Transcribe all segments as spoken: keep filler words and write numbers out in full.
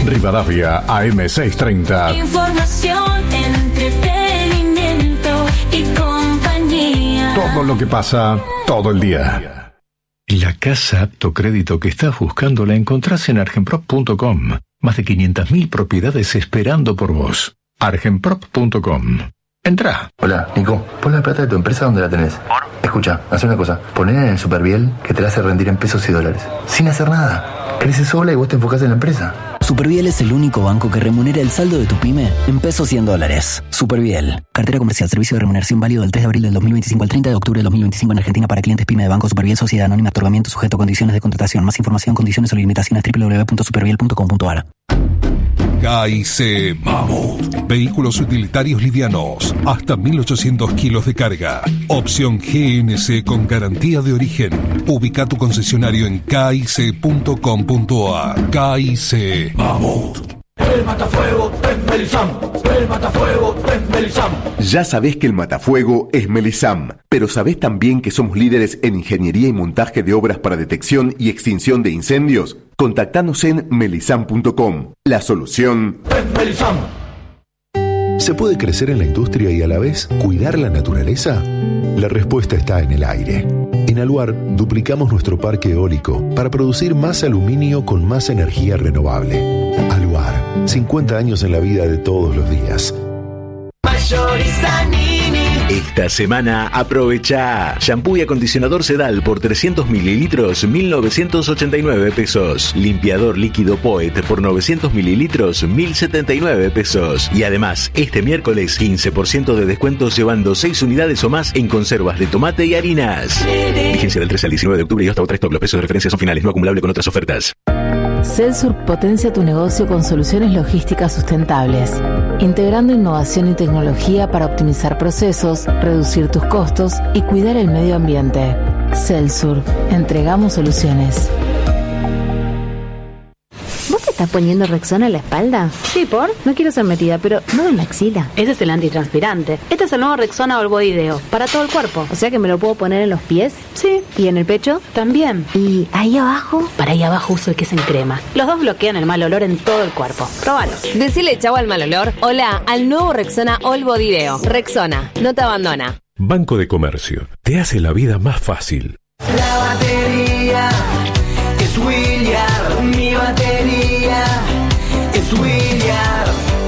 Rivadavia A M seiscientos treinta. Información, entretenimiento y compañía. Todo lo que pasa todo el día. La casa apto crédito que estás buscando la encontrás en argenprop punto com. Más de quinientas mil propiedades esperando por vos. argenprop punto com. Entrá. Hola, Nico. Pon la plata de tu empresa donde la tenés. ¿Por? Escucha, haz una cosa. Ponela en el Superviel que te la hace rendir en pesos y dólares. Sin hacer nada. Crece sola y vos te enfocás en la empresa. Superviel es el único banco que remunera el saldo de tu pyme en pesos y en dólares. Superviel. Cartera comercial. Servicio de remuneración válido del tres de abril del dos mil veinticinco al treinta de octubre del dos mil veinticinco en Argentina para clientes pyme de Banco Superviel Sociedad Anónima. Otorgamiento sujeto a condiciones de contratación. Más información, condiciones o limitaciones doble u doble u doble u punto superviel punto com punto a r. K I C Mammoth. Vehículos utilitarios livianos. Hasta mil ochocientos kilos de carga. Opción G N C con garantía de origen. Ubica tu concesionario en k i c punto com punto a r. K I C Mammoth. El matafuego es Melisam. El matafuego es Melisam. Ya sabés que el matafuego es Melisam, pero ¿sabés también que somos líderes en ingeniería y montaje de obras para detección y extinción de incendios? Contactanos en melisam punto com. La solución es Melisam. ¿Se puede crecer en la industria y a la vez cuidar la naturaleza? La respuesta está en el aire. En Aluar duplicamos nuestro parque eólico para producir más aluminio con más energía renovable. Aluar, cincuenta años en la vida de todos los días. Mayorista Nini. Esta semana aprovecha shampoo y acondicionador Sedal por trescientos mililitros, mil novecientos ochenta y nueve pesos. Limpiador líquido Poet por novecientos mililitros, mil setenta y nueve pesos. Y además, este miércoles quince por ciento de descuento llevando seis unidades o más en conservas de tomate y harinas. Vigencia del trece al diecinueve de octubre y hasta otra stock. Los precios de referencia son finales, no acumulable con otras ofertas. Celsur potencia tu negocio con soluciones logísticas sustentables, integrando innovación y tecnología para optimizar procesos, reducir tus costos y cuidar el medio ambiente. Celsur, entregamos soluciones. ¿Vos te estás poniendo Rexona en la espalda? Sí, ¿por? No quiero ser metida, pero no en la axila. Ese es el antitranspirante. Este es el nuevo Rexona All Body Deo, para todo el cuerpo. O sea que me lo puedo poner en los pies. Sí. ¿Y en el pecho? También. ¿Y ahí abajo? Para ahí abajo uso el que es en crema. Los dos bloquean el mal olor en todo el cuerpo. Próbalo. Decile chau al mal olor. Hola al nuevo Rexona All Body Deo. Rexona, no te abandona. Banco de Comercio. Te hace la vida más fácil. La batería es William. Mi batería es William.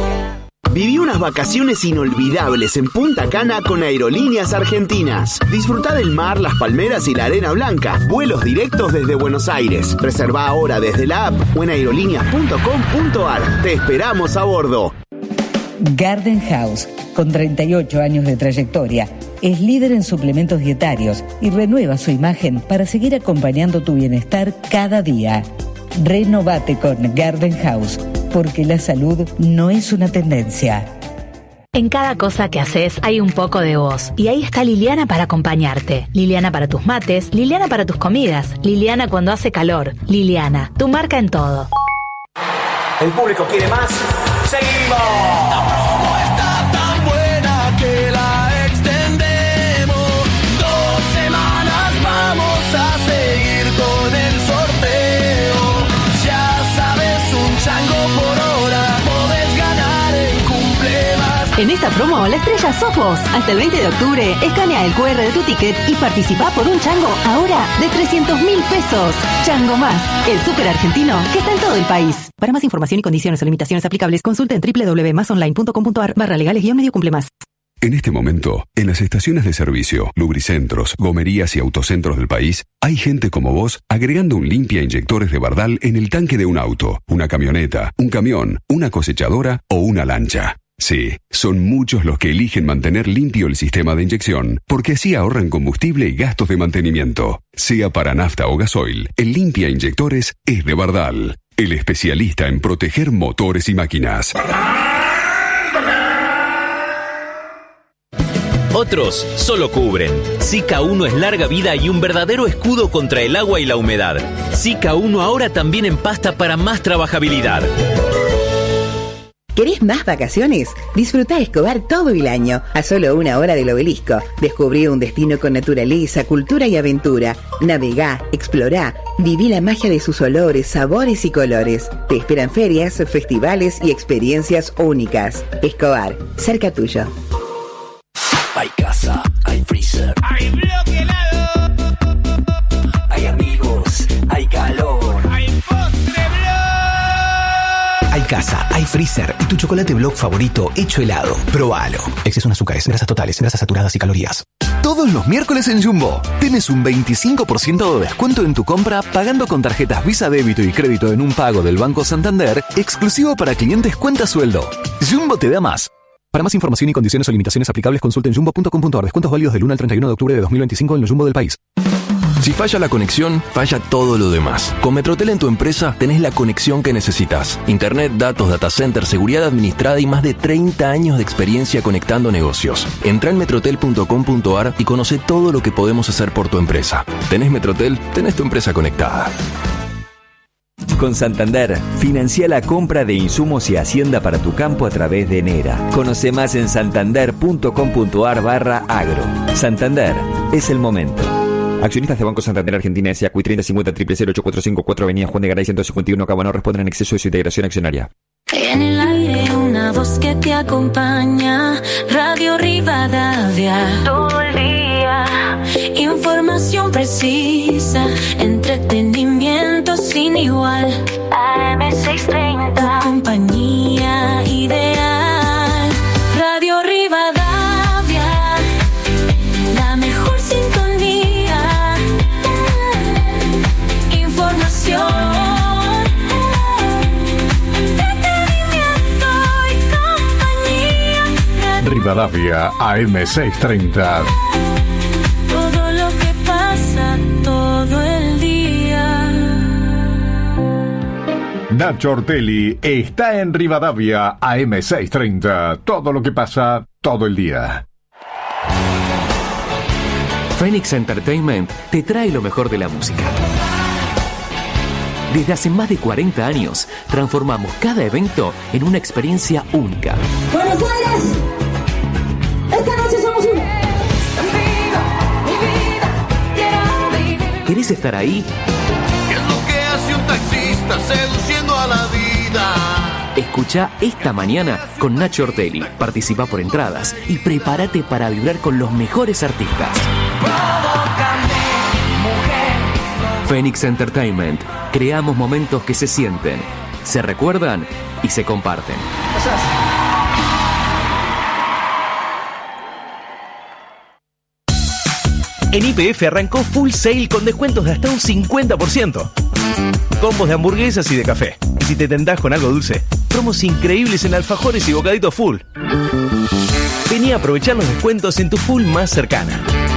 Viví unas vacaciones inolvidables en Punta Cana con Aerolíneas Argentinas. Disfrutá del mar, las palmeras y la arena blanca. Vuelos directos desde Buenos Aires. Reservá ahora desde la app o en aerolíneas punto com punto a r. Te esperamos a bordo. Garden House, con treinta y ocho años de trayectoria, es líder en suplementos dietarios y renueva su imagen para seguir acompañando tu bienestar cada día. Renovate con Garden House, porque la salud no es una tendencia. En cada cosa que haces hay un poco de vos. Y ahí está Liliana para acompañarte. Liliana para tus mates, Liliana para tus comidas, Liliana cuando hace calor. Liliana, tu marca en todo. El público quiere más. ¡Seguimos! Esta promo está tan buena que la extendemos. Dos semanas vamos a seguir con el sorteo. Ya sabes, un chango por hora. Podés ganar en Cumple Más. En esta promo, la estrella sos vos. Hasta el veinte de octubre, escanea el cu erre de tu ticket y participá por un chango ahora de trescientos mil pesos. Chango Más, el súper argentino que está en todo el país. Para más información y condiciones o limitaciones aplicables, consulta en doble u doble u doble u punto más online punto com punto a r barra legales guión medio cumple más. En este momento, en las estaciones de servicio, lubricentros, gomerías y autocentros del país, hay gente como vos agregando un limpia inyectores de Bardal en el tanque de un auto, una camioneta, un camión, una cosechadora o una lancha. Sí, son muchos los que eligen mantener limpio el sistema de inyección, porque así ahorran combustible y gastos de mantenimiento. Sea para nafta o gasoil, el limpia inyectores es de Bardal, el especialista en proteger motores y máquinas. Otros solo cubren. Zika uno es larga vida y un verdadero escudo contra el agua y la humedad. Zika uno ahora también en pasta para más trabajabilidad. ¿Querés más vacaciones? Disfruta Escobar todo el año, a solo una hora del Obelisco. Descubrí un destino con naturaleza, cultura y aventura. Navegá, explorá, viví la magia de sus olores, sabores y colores. Te esperan ferias, festivales y experiencias únicas. Escobar, cerca tuyo. Hay casa, hay freezer, hay bloque helado, hay amigos, hay calor, hay postre blog. Hay casa, hay freezer y tu chocolate blog favorito hecho helado. Probalo. Exceso en azúcares, grasas totales, grasas saturadas y calorías. Todos los miércoles en Jumbo tenés un veinticinco por ciento de descuento en tu compra pagando con tarjetas Visa Débito y Crédito en un pago del Banco Santander, exclusivo para clientes cuenta sueldo. Jumbo te da más. Para más información y condiciones o limitaciones aplicables, consulten jumbo punto com punto a r. Descuentos válidos del uno al treinta y uno de octubre de dos mil veinticinco en los Jumbo del país. Si falla la conexión, falla todo lo demás. Con Metrotel en tu empresa tenés la conexión que necesitas. Internet, datos, data center, seguridad administrada y más de treinta años de experiencia conectando negocios. Entrá en metrotel punto com punto a r y conoce todo lo que podemos hacer por tu empresa. ¿Tenés Metrotel? Tenés tu empresa conectada. Con Santander, financia la compra de insumos y hacienda para tu campo a través de Enera. Conoce más en santander punto com punto a r barra agro. Santander, es el momento. Accionistas de Banco Santander Argentina S A C U I treinta cincuenta cero cero ocho cuatro cinco cuatro Avenida Juan de Garay ciento cincuenta y uno Cabo, no responden en exceso de su integración accionaria. En el aire una voz que te acompaña, Radio Rivadavia, todo el día, información precisa, entretenimiento sin igual, A M seiscientos treinta, tu compañía ideal, Radio Rivadavia, la mejor sintonía, información. Rivadavia A M seiscientos treinta. Todo lo que pasa todo el día. Nacho Ortelli está en Rivadavia A M seiscientos treinta. Todo lo que pasa todo el día. Phoenix Entertainment te trae lo mejor de la música. Desde hace más de cuarenta años, transformamos cada evento en una experiencia única. ¡Buenos Aires! ¡Esta noche somos uno! ¿Querés estar ahí? ¿Qué es lo que hace un taxista seduciendo a la vida? Escuchá esta mañana con Nacho Ortelli. Participa por entradas y prepárate para vibrar con los mejores artistas. Phoenix Entertainment. Creamos momentos que se sienten, se recuerdan y se comparten. En Y P F arrancó Full Sale con descuentos de hasta un cincuenta por ciento. Combos de hamburguesas y de café. Y si te tentás con algo dulce, promos increíbles en alfajores y bocaditos Full. Vení a aprovechar los descuentos en tu Full más cercana.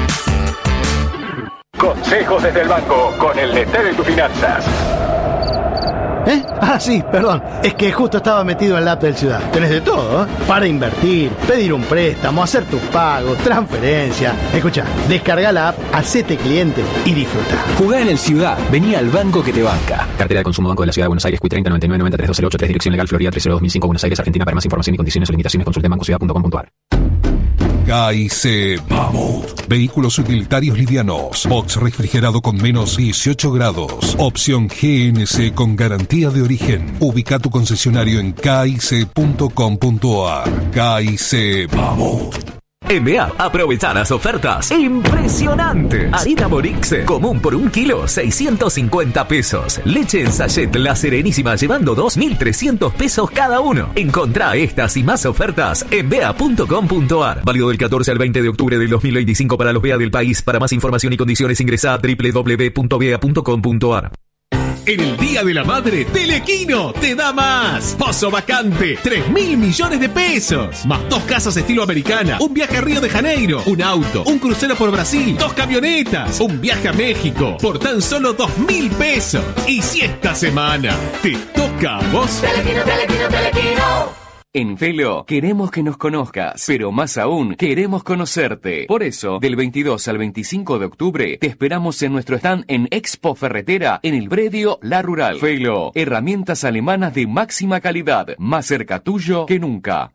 Consejos desde el banco con el D T de tus finanzas. ¿Eh? Ah, sí, perdón. Es que justo estaba metido en la app del Ciudad. Tenés de todo, ¿eh? Para invertir, pedir un préstamo, hacer tus pagos, transferencia. Escucha, descarga la app, hacete cliente y disfruta. Jugá en el Ciudad. Vení al banco que te banca. Cartera de consumo Banco de la Ciudad de Buenos Aires, C U I treinta noventa y nueve noventa y tres dos cero ocho tres, dirección legal Florida tres cero dos mil cinco, Buenos Aires, Argentina. Para más información y condiciones o limitaciones consulte banco ciudad punto com punto a r. K I C Mammoth. Vehículos utilitarios livianos. Box refrigerado con menos dieciocho grados. Opción G N C con garantía de origen. Ubica tu concesionario en k i c punto com punto a r. K I C Mammoth. En B A, aprovecha las ofertas impresionantes. Harina Morixe, común por un kilo, seiscientos cincuenta pesos. Leche en sachet La Serenísima, llevando dos mil trescientos pesos cada uno. Encontrá estas y más ofertas en b a punto com punto a r. Válido del catorce al veinte de octubre del dos mil veinticinco para los B A del país. Para más información y condiciones ingresa a w w w punto b a punto com punto a r. En el Día de la Madre, Telequino te da más. Pozo vacante, tres mil millones de pesos. Más dos casas estilo americana, un viaje a Río de Janeiro, un auto, un crucero por Brasil, dos camionetas, un viaje a México por tan solo dos mil pesos. Y si esta semana te toca a vos... Telequino, Telequino, Telequino. En Felo queremos que nos conozcas, pero más aún queremos conocerte. Por eso, del veintidós al veinticinco de octubre, te esperamos en nuestro stand en Expo Ferretera en el predio La Rural. Felo, herramientas alemanas de máxima calidad, más cerca tuyo que nunca.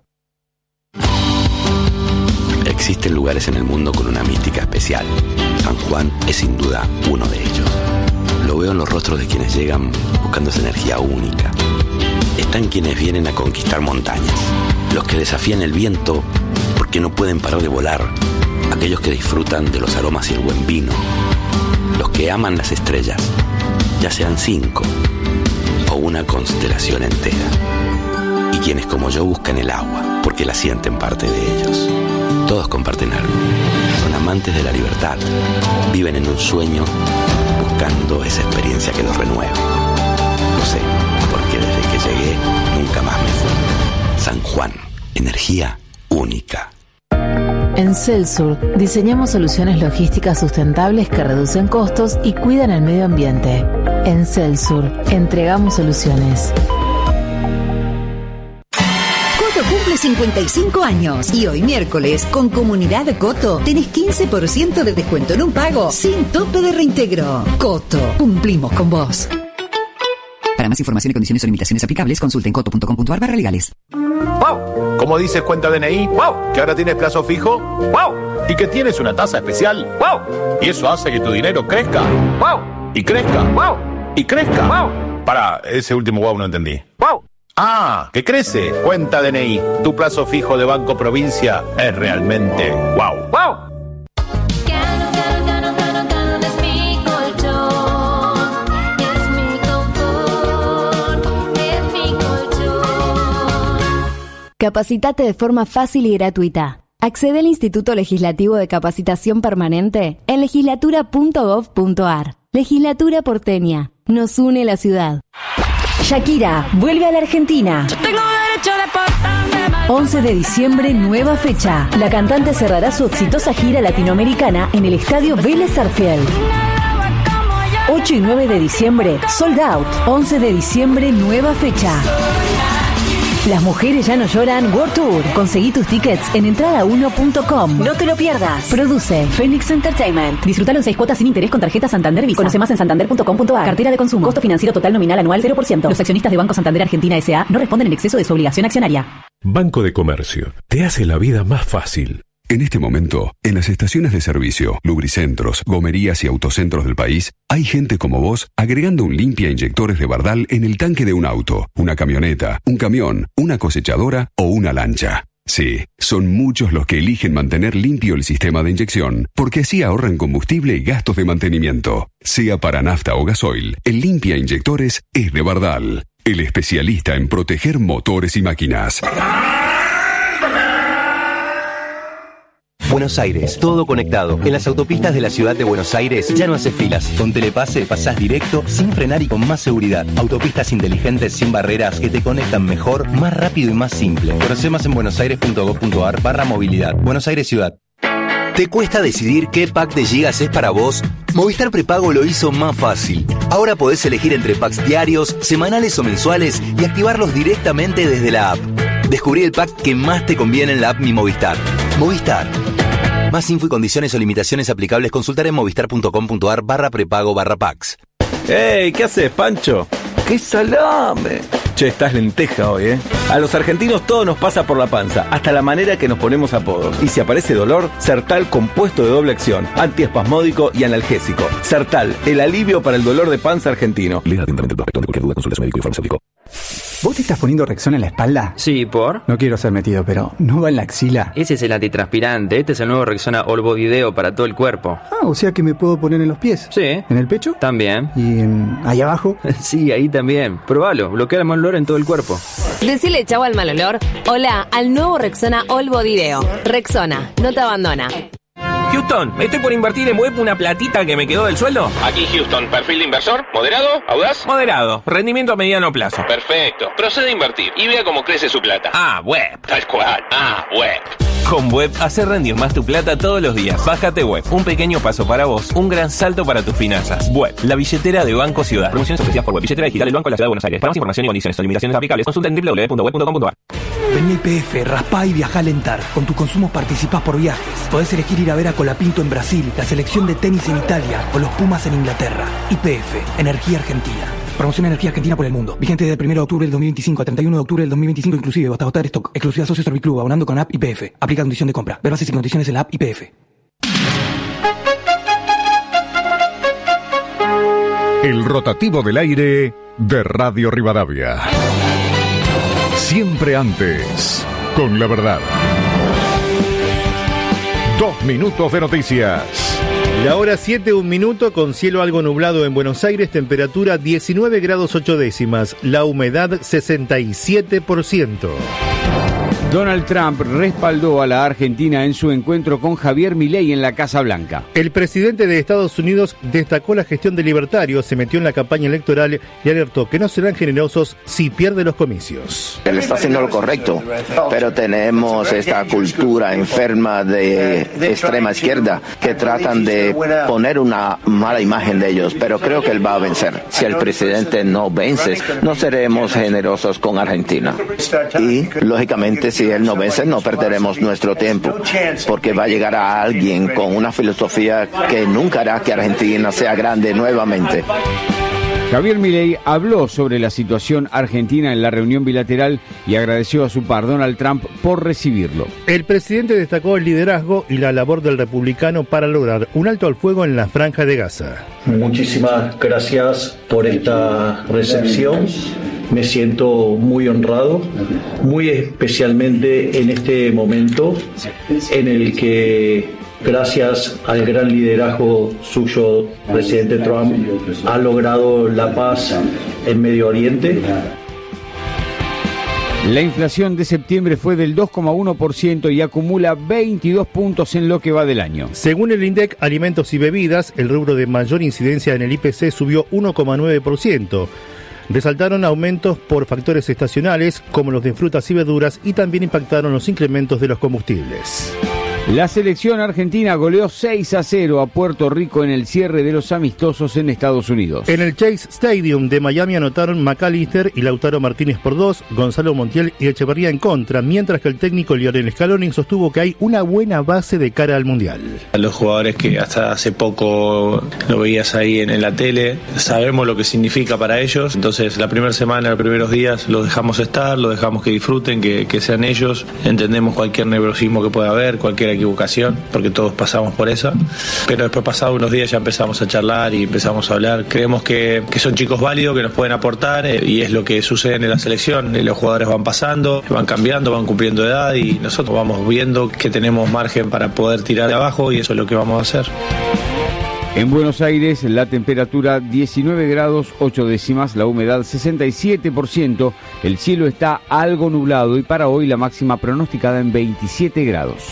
Existen lugares en el mundo con una mística especial. San Juan es sin duda uno de ellos. Lo veo en los rostros de quienes llegan buscando esa energía única. Están quienes vienen a conquistar montañas, los que desafían el viento porque no pueden parar de volar, aquellos que disfrutan de los aromas y el buen vino, los que aman las estrellas, ya sean cinco o una constelación entera, y quienes como yo buscan el agua porque la sienten parte de ellos. Todos comparten algo, son amantes de la libertad, viven en un sueño buscando esa experiencia que los renueve. Lo sé, porque desde que llegué nunca más me fui. San Juan, energía única. En Celsur diseñamos soluciones logísticas sustentables que reducen costos y cuidan el medio ambiente. En Celsur entregamos soluciones. Coto cumple cincuenta y cinco años y hoy miércoles con Comunidad Coto tenés quince por ciento de descuento en un pago sin tope de reintegro. Coto, cumplimos con vos. Para más información y condiciones o limitaciones aplicables, consulten coto punto com punto a r barra legales. ¡Wow! Como dices cuenta D N I, ¡wow! Que ahora tienes plazo fijo, ¡wow! Y que tienes una tasa especial, ¡wow! Y eso hace que tu dinero crezca, ¡wow! Y crezca, ¡wow! Y crezca, ¡wow! Para, ese último wow no entendí. ¡Wow! Ah, que crece. Cuenta D N I. Tu plazo fijo de Banco Provincia es realmente wow. ¡Wow! Capacitate de forma fácil y gratuita. Accede al Instituto Legislativo de Capacitación Permanente en legislatura punto gov punto a r. Legislatura porteña. Nos une la ciudad. Shakira vuelve a la Argentina. once de diciembre, nueva fecha. La cantante cerrará su exitosa gira latinoamericana en el estadio Vélez Sarsfield. ocho y nueve de diciembre, sold out. once de diciembre, nueva fecha. Las mujeres ya no lloran World Tour. Conseguí tus tickets en entrada uno punto com. No te lo pierdas. Produce Phoenix Entertainment. Disfrutalo en seis cuotas sin interés con tarjeta Santander Visa. Conoce más en santander punto com punto a r. Cartera de consumo. Costo financiero total nominal anual cero por ciento. Los accionistas de Banco Santander Argentina S A no responden en exceso de su obligación accionaria. Banco de Comercio. Te hace la vida más fácil. En este momento, en las estaciones de servicio, lubricentros, gomerías y autocentros del país, hay gente como vos agregando un limpia inyectores de Bardal en el tanque de un auto, una camioneta, un camión, una cosechadora o una lancha. Sí, son muchos los que eligen mantener limpio el sistema de inyección, porque así ahorran combustible y gastos de mantenimiento. Sea para nafta o gasoil, el limpia inyectores es de Bardal, el especialista en proteger motores y máquinas. Buenos Aires, todo conectado. En las autopistas de la ciudad de Buenos Aires ya no haces filas. Con Telepase pasás directo, sin frenar y con más seguridad. Autopistas inteligentes sin barreras que te conectan mejor, más rápido y más simple. Conoce más en buenosaires punto gov punto a r barra movilidad. Buenos Aires Ciudad. ¿Te cuesta decidir qué pack de gigas es para vos? Movistar Prepago lo hizo más fácil. Ahora podés elegir entre packs diarios, semanales o mensuales y activarlos directamente desde la app. Descubrí el pack que más te conviene en la app Mi Movistar. Movistar. Más info y condiciones o limitaciones aplicables consultar en movistar punto com punto a r barra prepago barra packs. ¡Ey! ¿Qué haces, Pancho? ¡Qué salame! Che, estás lenteja hoy, ¿eh? A los argentinos todo nos pasa por la panza, hasta la manera que nos ponemos apodos. Y si aparece dolor, Sertal compuesto de doble acción, antiespasmódico y analgésico. Sertal, el alivio para el dolor de panza argentino. Lea atentamente el prospecto. Ante cualquier duda, consulte a su médico y farmacéutico. ¿Vos te estás poniendo Rexona en la espalda? Sí, ¿por? No quiero ser metido, pero ¿no va en la axila? Ese es el antitranspirante. Este es el nuevo Rexona All Body Deo para todo el cuerpo. Ah, o sea que me puedo poner en los pies. Sí. ¿En el pecho? También. ¿Y en... ahí abajo? Sí, ahí también. Probalo. Bloquea el mal olor en todo el cuerpo. Decile chau al mal olor. Hola al nuevo Rexona All Body Deo. Rexona, no te abandona. Houston, estoy por invertir en web una platita que me quedó del sueldo. Aquí Houston, perfil de inversor, moderado, audaz. Moderado, rendimiento a mediano plazo. Perfecto, procede a invertir y vea cómo crece su plata. Ah, web. Tal cual, ah, web. Con web, hacer rendir más tu plata todos los días. Bájate web, un pequeño paso para vos, un gran salto para tus finanzas. Web, la billetera de Banco Ciudad. Promociones ofrecidas por web, billetera digital del Banco de la Ciudad de Buenos Aires. Para más información y condiciones o limitaciones aplicables, consulta en w w w punto web punto com punto a r. Vení a I P F, raspá y viajá a Alentar. Con tu consumo participás por viajes. Podés elegir ir a ver a Colapinto en Brasil, la selección de tenis en Italia o los Pumas en Inglaterra. I P F, Energía Argentina. Promoción Energía Argentina por el mundo. Vigente desde el primero de octubre del dos mil veinticinco a treinta y uno de octubre del dos mil veinticinco inclusive. Hasta agotar stock. Exclusividad Socio Serviclub, abonando con app I P F. Aplica condición de compra. Ver bases y condiciones en la app I P F. El rotativo del aire de Radio Rivadavia. Siempre antes, con la verdad. Dos minutos de noticias. La hora siete, un minuto, con cielo algo nublado en Buenos Aires, temperatura diecinueve grados ocho décimas, la humedad sesenta y siete por ciento. Donald Trump respaldó a la Argentina en su encuentro con Javier Milei en la Casa Blanca. El presidente de Estados Unidos destacó la gestión de libertarios, se metió en la campaña electoral y alertó que no serán generosos si pierde los comicios. Él está haciendo lo correcto, pero tenemos esta cultura enferma de extrema izquierda que tratan de poner una mala imagen de ellos, pero creo que él va a vencer. Si el presidente no vence, no seremos generosos con Argentina. Y, lógicamente, si él no vence, no perderemos nuestro tiempo, porque va a llegar a alguien con una filosofía que nunca hará que Argentina sea grande nuevamente. Javier Milei habló sobre la situación argentina en la reunión bilateral y agradeció a su par Donald Trump por recibirlo. El presidente destacó el liderazgo y la labor del republicano para lograr un alto al fuego en la Franja de Gaza. Muchísimas gracias por esta recepción. Me siento muy honrado, muy especialmente en este momento en el que, gracias al gran liderazgo suyo, presidente Trump, ha logrado la paz en Medio Oriente. La inflación de septiembre fue del dos coma uno por ciento y acumula veintidós puntos en lo que va del año. Según el INDEC Alimentos y Bebidas, el rubro de mayor incidencia en el I P C subió uno coma nueve por ciento. Resaltaron aumentos por factores estacionales, como los de frutas y verduras, y también impactaron los incrementos de los combustibles. La selección argentina goleó seis a cero a Puerto Rico en el cierre de los amistosos en Estados Unidos. En el Chase Stadium de Miami anotaron McAllister y Lautaro Martínez por dos, Gonzalo Montiel y Echeverría en contra, mientras que el técnico Lionel Scaloni sostuvo que hay una buena base de cara al Mundial. A los jugadores que hasta hace poco lo veías ahí en, en la tele, sabemos lo que significa para ellos, entonces la primera semana, los primeros días los dejamos estar, los dejamos que disfruten, que, que sean ellos, entendemos cualquier nerviosismo que pueda haber, cualquier equivocación, porque todos pasamos por esa, pero después pasados unos días ya empezamos a charlar y empezamos a hablar. Creemos que, que son chicos válidos, que nos pueden aportar, eh, y es lo que sucede en la selección. Eh, los jugadores van pasando, van cambiando, van cumpliendo edad y nosotros vamos viendo que tenemos margen para poder tirar de abajo y eso es lo que vamos a hacer. En Buenos Aires, la temperatura diecinueve grados ocho décimas, la humedad sesenta y siete por ciento, el cielo está algo nublado y para hoy la máxima pronosticada en veintisiete grados.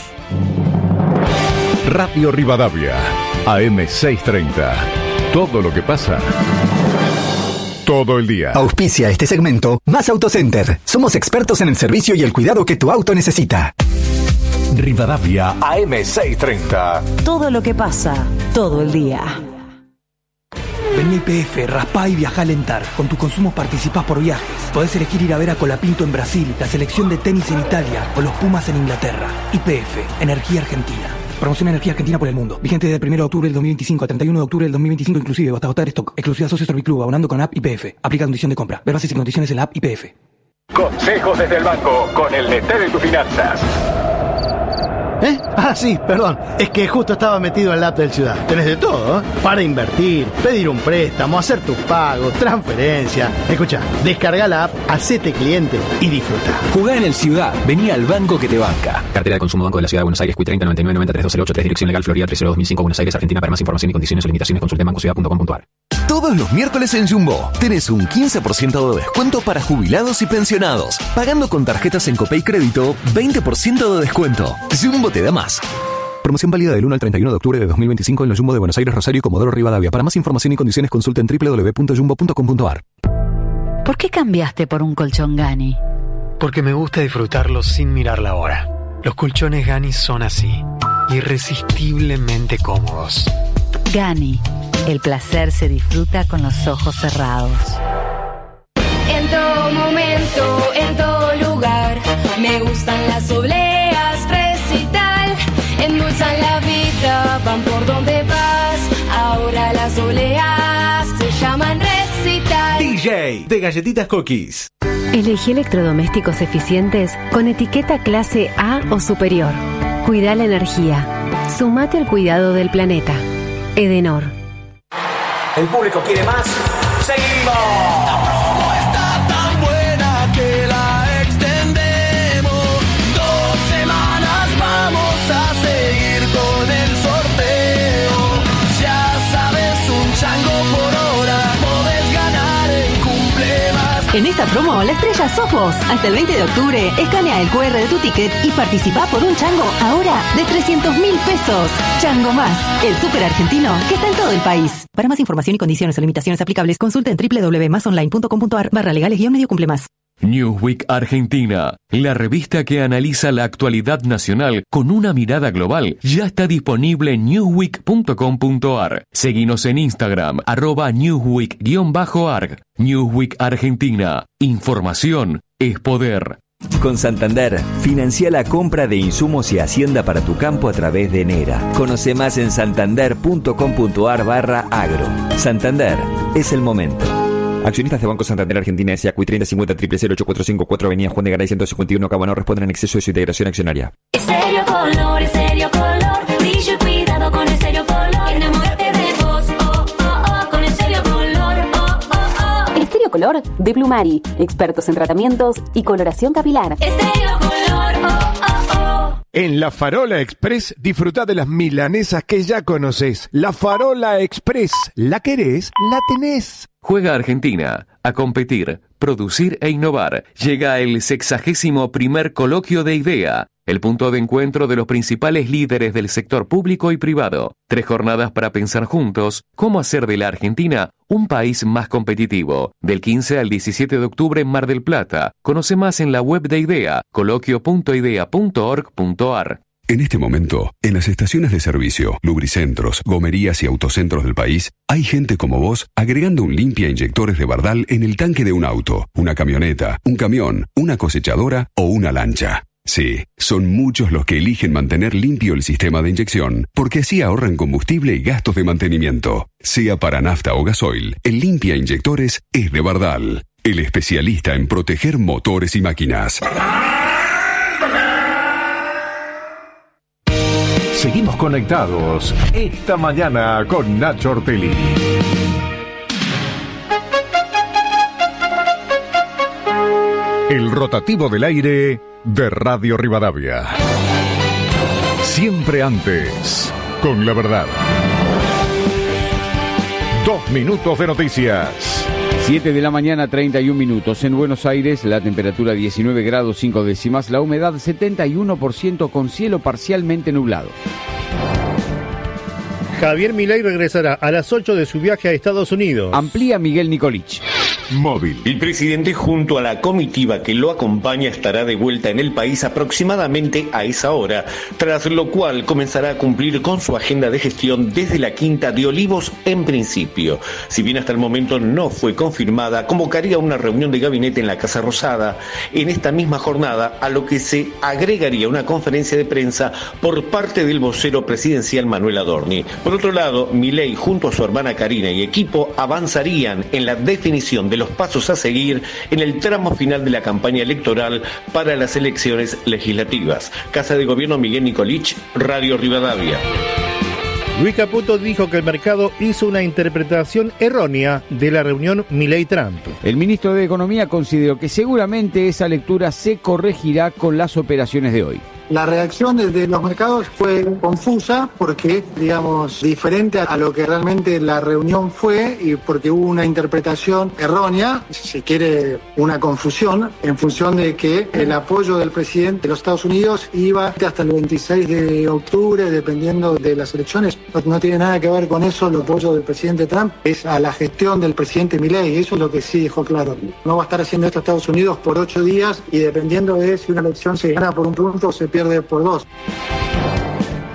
Radio Rivadavia, A M seiscientos treinta. Todo lo que pasa, todo el día. Auspicia este segmento Más Autocenter. Somos expertos en el servicio y el cuidado que tu auto necesita. Rivadavia, A M seiscientos treinta. Todo lo que pasa, todo el día. Vení a I P F, raspá y viajá a Alentar. Con tu consumo participás por viajes. Podés elegir ir a ver a Colapinto en Brasil, la selección de tenis en Italia o los Pumas en Inglaterra. I P F, Energía Argentina. Promoción Energía Argentina por el mundo. Vigente desde el primero de octubre del dos mil veinticinco a treinta y uno de octubre del dos mil veinticinco inclusive. Hasta agotar stock. Exclusividad Socio Serviclub, abonando con app I P F. Aplica condición de compra. Ver bases y condiciones en la app I P F. Consejos desde el banco con el D T de tus finanzas. ¿Eh? Ah, sí, perdón. Es que justo estaba metido en la app del Ciudad. Tenés de todo, ¿eh? Para invertir, pedir un préstamo, hacer tus pagos, transferencia. Escucha, descarga la app, hacete cliente y disfruta. Jugá en el Ciudad. Vení al banco que te banca. Cartera de consumo Banco de la Ciudad de Buenos Aires. Q treinta noventa y nueve noventa treinta y dos cero ocho tres. Dirección legal Florida tres cero dos mil cinco Buenos Aires, Argentina. Para más información y condiciones o limitaciones consulte banco ciudad punto com punto a r. Todos los miércoles en Jumbo tenés un quince por ciento de descuento para jubilados y pensionados. Pagando con tarjetas en Copay Crédito, veinte por ciento de descuento. Jumbo te da más. Promoción válida del uno al treinta y uno de octubre de dos mil veinticinco en los Jumbo de Buenos Aires, Rosario y Comodoro Rivadavia. Para más información y condiciones consulta en doble u doble u doble u punto jumbo punto com punto a r. ¿Por qué cambiaste por un colchón Gani? Porque me gusta disfrutarlo sin mirar la hora. Los colchones Gani son así, irresistiblemente cómodos. Gani, el placer se disfruta con los ojos cerrados. En todo momento, en todo lugar, me las obleas recital endulzan la vida, van por donde vas. Ahora las obleas se llaman recital. D J de Galletitas Cookies. Elegí electrodomésticos eficientes con etiqueta clase A o superior. Cuida la energía. Sumate al cuidado del planeta. Edenor. El público quiere más. ¡Seguimos! Esta promo está tan buena que la extendemos. Dos semanas vamos a seguir con el sorteo. Ya sabes, un chango por hora. Podés ganar en cumple más. En esta promo, la estrella sos vos. Hasta el veinte de octubre, escanea el cu erre de tu ticket y participá por un chango ahora de trescientos mil pesos. Chango Más, el súper argentino que está en todo el país. Para más información y condiciones o limitaciones aplicables, consulta en doble u doble u doble u punto más online punto com punto a r barra legales guión medio cumple más. Newsweek Argentina, la revista que analiza la actualidad nacional con una mirada global, ya está disponible en newsweek punto com punto a r. Seguinos en Instagram, arroba newsweek-arg. Newsweek Argentina, información es poder. Con Santander, financia la compra de insumos y hacienda para tu campo a través de Nera. Conoce más en santander punto com punto a r barra agro. Santander, es el momento. Accionistas de Banco Santander Argentina S A C U I treinta cincuenta cero cero ocho cuatro cinco cuatro Avenida Juan de Garay ciento cincuenta y uno Cabo no responden en exceso de su integración accionaria. Estéreo Color, Estéreo Color, brillo y cuidado con Estéreo Color. Enamórate de vos, oh, oh, oh, con Estéreo Color, oh, oh, oh. Estéreo Color de Plumari, expertos en tratamientos y coloración capilar. Estéreo Color, oh, oh, oh. En La Farola Express, disfruta de las milanesas que ya conoces. La Farola Express, ¿la querés? La tenés. Juega Argentina a competir, producir e innovar. Llega el sexagésimo primer coloquio de IDEA, el punto de encuentro de los principales líderes del sector público y privado. Tres jornadas para pensar juntos cómo hacer de la Argentina un país más competitivo. Del quince al diecisiete de octubre en Mar del Plata. Conoce más en la web de IDEA, coloquio punto idea punto org punto a r. En este momento, en las estaciones de servicio, lubricentros, gomerías y autocentros del país, hay gente como vos agregando un limpia inyectores de Bardal en el tanque de un auto, una camioneta, un camión, una cosechadora o una lancha. Sí, son muchos los que eligen mantener limpio el sistema de inyección, porque así ahorran combustible y gastos de mantenimiento. Sea para nafta o gasoil, el limpia inyectores es de Bardal, el especialista en proteger motores y máquinas. Seguimos conectados esta mañana con Nacho Ortelli. El rotativo del aire de Radio Rivadavia. Siempre antes, con la verdad. Dos minutos de noticias. siete de la mañana, treinta y un minutos. En Buenos Aires, la temperatura diecinueve grados cinco décimas, la humedad setenta y uno por ciento con cielo parcialmente nublado. Javier Milei regresará a las ocho de su viaje a Estados Unidos. Amplía Miguel Nicolich. Móvil. El presidente junto a la comitiva que lo acompaña estará de vuelta en el país aproximadamente a esa hora, tras lo cual comenzará a cumplir con su agenda de gestión desde la Quinta de Olivos en principio. Si bien hasta el momento no fue confirmada, convocaría una reunión de gabinete en la Casa Rosada en esta misma jornada, a lo que se agregaría una conferencia de prensa por parte del vocero presidencial Manuel Adorni. Por otro lado, Milei junto a su hermana Karina y equipo avanzarían en la definición de los pasos a seguir en el tramo final de la campaña electoral para las elecciones legislativas. Casa de Gobierno Miguel Nicolich, Radio Rivadavia. Luis Caputo dijo que el mercado hizo una interpretación errónea de la reunión Milei-Trump. El ministro de Economía consideró que seguramente esa lectura se corregirá con las operaciones de hoy. La reacción de los mercados fue confusa porque, digamos, diferente a lo que realmente la reunión fue y porque hubo una interpretación errónea, si se quiere una confusión, en función de que el apoyo del presidente de los Estados Unidos iba hasta el veintiséis de octubre, dependiendo de las elecciones. No, no tiene nada que ver con eso el apoyo del presidente Trump, es a la gestión del presidente Milei, eso es lo que sí dijo claro. No va a estar haciendo esto Estados Unidos por ocho días y dependiendo de si una elección se gana por un punto o se pierde por dos.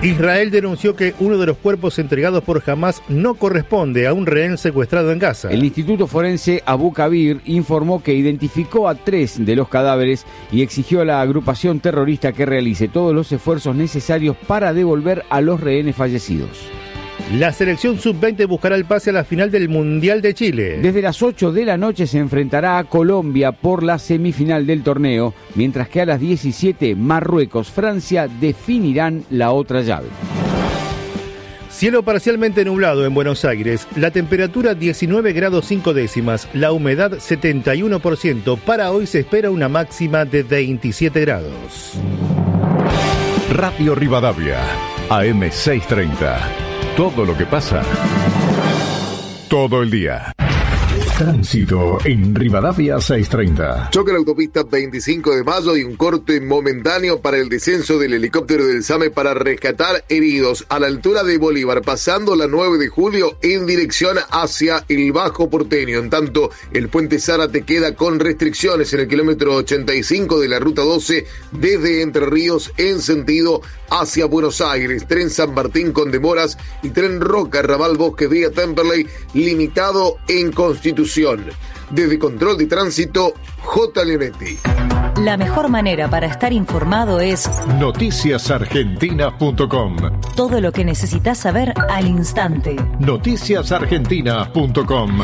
Israel denunció que uno de los cuerpos entregados por Hamás no corresponde a un rehén secuestrado en Gaza. El Instituto Forense Abu Kabir informó que identificó a tres de los cadáveres y exigió a la agrupación terrorista que realice todos los esfuerzos necesarios para devolver a los rehenes fallecidos. La selección sub veinte buscará el pase a la final del Mundial de Chile. Desde las ocho de la noche se enfrentará a Colombia por la semifinal del torneo, mientras que a las diecisiete Marruecos, Francia definirán la otra llave. Cielo parcialmente nublado en Buenos Aires, la temperatura diecinueve grados cinco décimas, la humedad setenta y uno por ciento. Para hoy se espera una máxima de veintisiete grados. Radio Rivadavia, A M seiscientos treinta. Todo lo que pasa, todo el día. Tránsito en Rivadavia seiscientos treinta. Choca la autopista veinticinco de mayo y un corte momentáneo para el descenso del helicóptero del SAME para rescatar heridos a la altura de Bolívar, pasando la nueve de julio en dirección hacia el Bajo Porteño. En tanto, el puente Zárate queda con restricciones en el kilómetro ochenta y cinco de la ruta doce desde Entre Ríos en sentido hacia Buenos Aires. Tren San Martín con demoras y tren Roca Raval Bosque vía Temperley limitado en Constitución. Desde Control de Tránsito, J. Leonetti. La mejor manera para estar informado es noticias argentinas punto com. Todo lo que necesitas saber al instante. noticias argentinas punto com.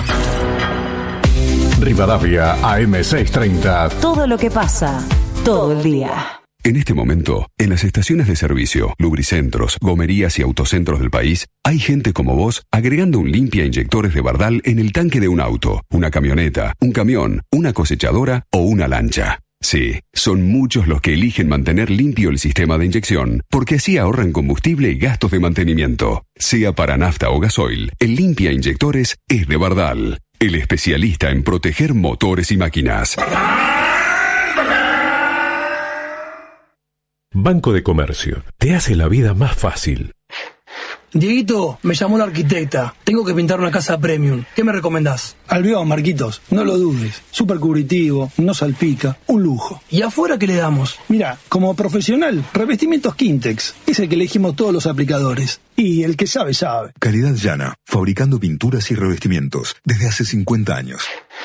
Rivadavia A M seiscientos treinta. Todo lo que pasa, todo el día. En este momento, en las estaciones de servicio, lubricentros, gomerías y autocentros del país, hay gente como vos agregando un limpia inyectores de Bardal en el tanque de un auto, una camioneta, un camión, una cosechadora o una lancha. Sí, son muchos los que eligen mantener limpio el sistema de inyección, porque así ahorran combustible y gastos de mantenimiento. Sea para nafta o gasoil, el limpia inyectores es de Bardal, el especialista en proteger motores y máquinas. Banco de Comercio, te hace la vida más fácil. Dieguito, me llamó la arquitecta. Tengo que pintar una casa premium. ¿Qué me recomendás? Albión, Marquitos. No lo dudes. Súper cubritivo, no salpica. Un lujo. ¿Y afuera qué le damos? Mira, como profesional, revestimientos Quintex. Es el que elegimos todos los aplicadores. Y el que sabe, sabe. Calidad llana, fabricando pinturas y revestimientos desde hace cincuenta años.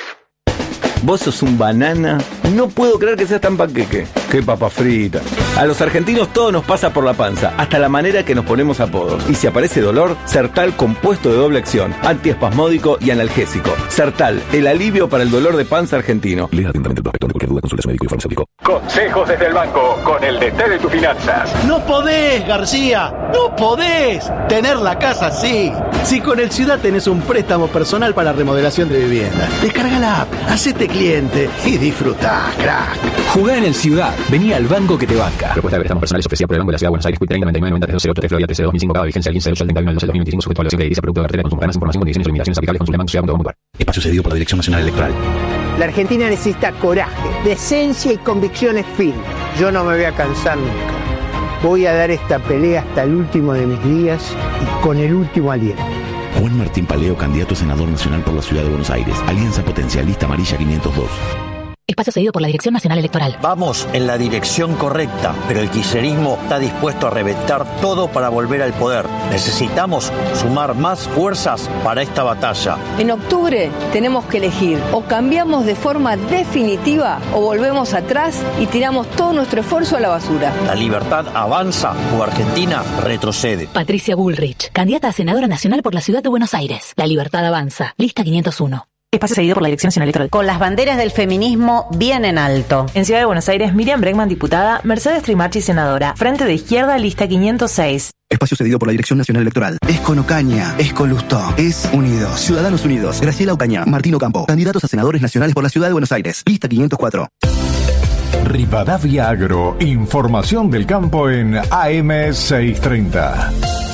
Vos sos un banana. No puedo creer que seas tan panqueque. Qué papa frita. A los argentinos todo nos pasa por la panza, hasta la manera que nos ponemos apodos. Y si aparece dolor, Sertal compuesto de doble acción, antiespasmódico y analgésico. Sertal, el alivio para el dolor de panza argentino. Lea atentamente el prospecto. De cualquier duda, consulte a su médico y farmacéutico. Consejos desde el banco, con el D T de tus finanzas. No podés, García, no podés tener la casa así. Si con el Ciudad tenés un préstamo personal para remodelación de vivienda, descarga la app, hacete cliente y disfrutá, crack. Jugá en el Ciudad. Vení al banco que te banca. Propuesta de préstamos personales ofrecida por el Banco de la Ciudad de Buenos Aires. treinta noventa y nueve noventa tres cero ocho tres Florida trece dos mil cinco. Cada vigencia el quince de ocho al treinta y uno del doce del dos mil veinticinco. Sujeto a evaluación de edilicia, producto de cartera de consumo. Más información, condiciones y limitaciones aplicables. Consulte banco ciudad punto com punto ar. Espacio cedido por la Dirección Nacional Electoral. La Argentina necesita coraje, decencia y convicciones firmes. Yo no me voy a cansar nunca. Voy a dar esta pelea hasta el último de mis días y con el último aliento. Juan Martín Paleo, candidato a senador nacional por la Ciudad de Buenos Aires. Alianza Potencialista Amarilla quinientos dos. Espacio cedido por la Dirección Nacional Electoral. Vamos en la dirección correcta, pero el kirchnerismo está dispuesto a reventar todo para volver al poder. Necesitamos sumar más fuerzas para esta batalla. En octubre tenemos que elegir: o cambiamos de forma definitiva o volvemos atrás y tiramos todo nuestro esfuerzo a la basura. La libertad avanza o Argentina retrocede. Patricia Bullrich, candidata a senadora nacional por la Ciudad de Buenos Aires. La libertad avanza. Lista quinientos uno. Espacio cedido por la Dirección Nacional Electoral. Con las banderas del feminismo bien en alto. En Ciudad de Buenos Aires, Miriam Bregman, diputada, Mercedes Trimarchi, senadora. Frente de Izquierda, lista quinientos seis. Espacio cedido por la Dirección Nacional Electoral. Es con Ocaña, es con Lustó, es Unidos. Ciudadanos Unidos. Graciela Ocaña, Martín Ocampo. Candidatos a senadores nacionales por la Ciudad de Buenos Aires. Lista quinientos cuatro. Rivadavia Agro. Información del campo en A M seiscientos treinta.